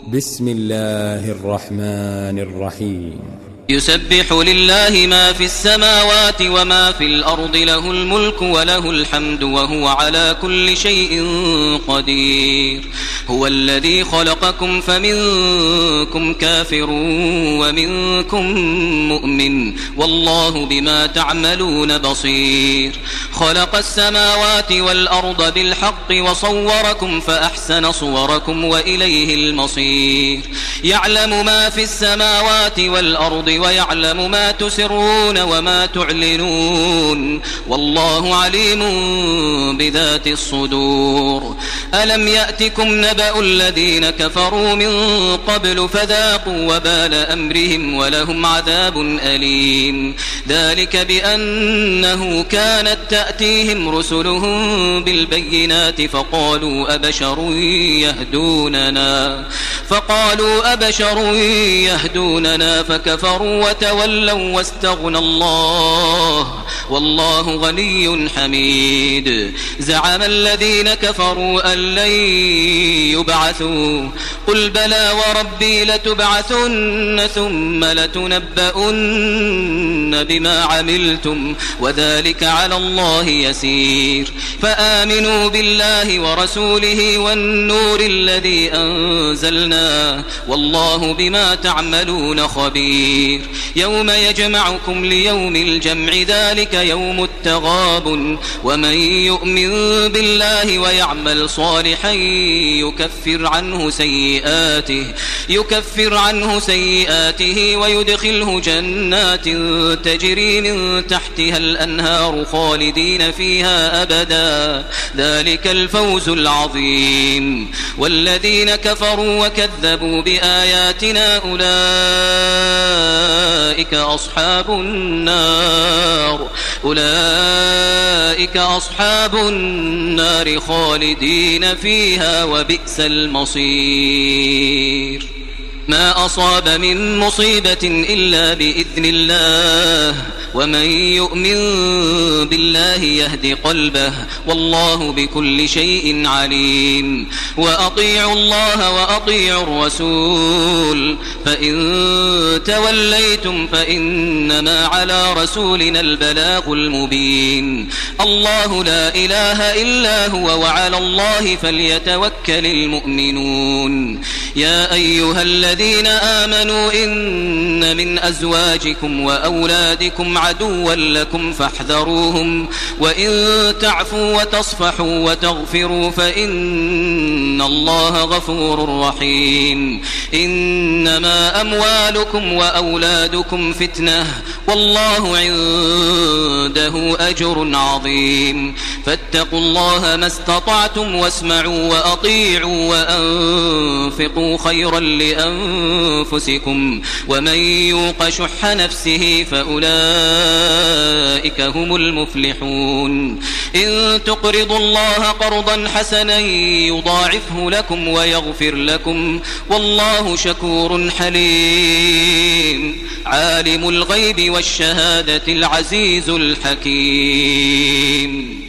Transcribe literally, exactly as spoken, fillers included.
بسم الله الرحمن الرحيم. يسبح لله ما في السماوات وما في الأرض، له الملك وله الحمد وهو على كل شيء قدير. هو الذي خلقكم فمنكم كافر ومنكم مؤمن، والله بما تعملون بصير. خلق السماوات والأرض بالحق وصوركم فأحسن صوركم وإليه المصير. يعلم ما في السماوات والأرض ويعلم ما تسرون وما تعلنون، والله عليم بذات الصدور. ألم يأتكم نبأ الذين كفروا من قبل فذاقوا وبال أمرهم ولهم عذاب أليم. ذلك بأنه كانت تأتيهم رسلهم بالبينات فقالوا أبشر يهدوننا فقالوا أبشر يهدوننا فكفروا وتولوا واستغنى الله والله غني حميد. زعم الذين كفروا أن لن يبعثوا، قل بلى وربي لتبعثن ثم لتنبؤن بما عملتم وذلك على الله يسير. فآمنوا بالله ورسوله والنور الذي أنزلنا، والله بما تعملون خبير. يوم يجمعكم ليوم الجمع ذلك يوم التغابن، ومن يؤمن بالله ويعمل صالحا يكفر عنه سيئاته يكفر عنه سيئاته ويدخله جنات تجري من تحتها الأنهار خالدين فيها أبدا، ذلك الفوز العظيم. والذين كفروا وكذبوا بآياتنا أولئك أصحاب النار أولئك أصحاب النار خالدين فيها وبئس المصير. ما أصاب من مصيبة إلا بإذن الله، ومن يؤمن بالله يهد قلبه، والله بكل شيء عليم. وأطيعوا الله وأطيعوا الرسول، فإن توليتم فإنما على رسولنا البلاغ المبين. الله لا إله إلا هو وعلى الله فليتوكل المؤمنون. يا أيها الذين آمنوا إن من أزواجكم وأولادكم عدوا لكم فاحذروهم، وإن تعفوا وتصفحوا وتغفروا فإن الله غفور رحيم. إنما أموالكم وأولادكم فتنة، والله عنده أجر عظيم. فاتقوا الله ما استطعتم واسمعوا وأطيعوا وأنفقوا خيرا لأنفسكم، ومن يوق شح نفسه فأولئك هم المفلحون. إن تقرضوا الله قرضا حسنا يضاعفه لكم ويغفر لكم، والله شكور حليم. عالم الغيب والشهادة العزيز الحكيم.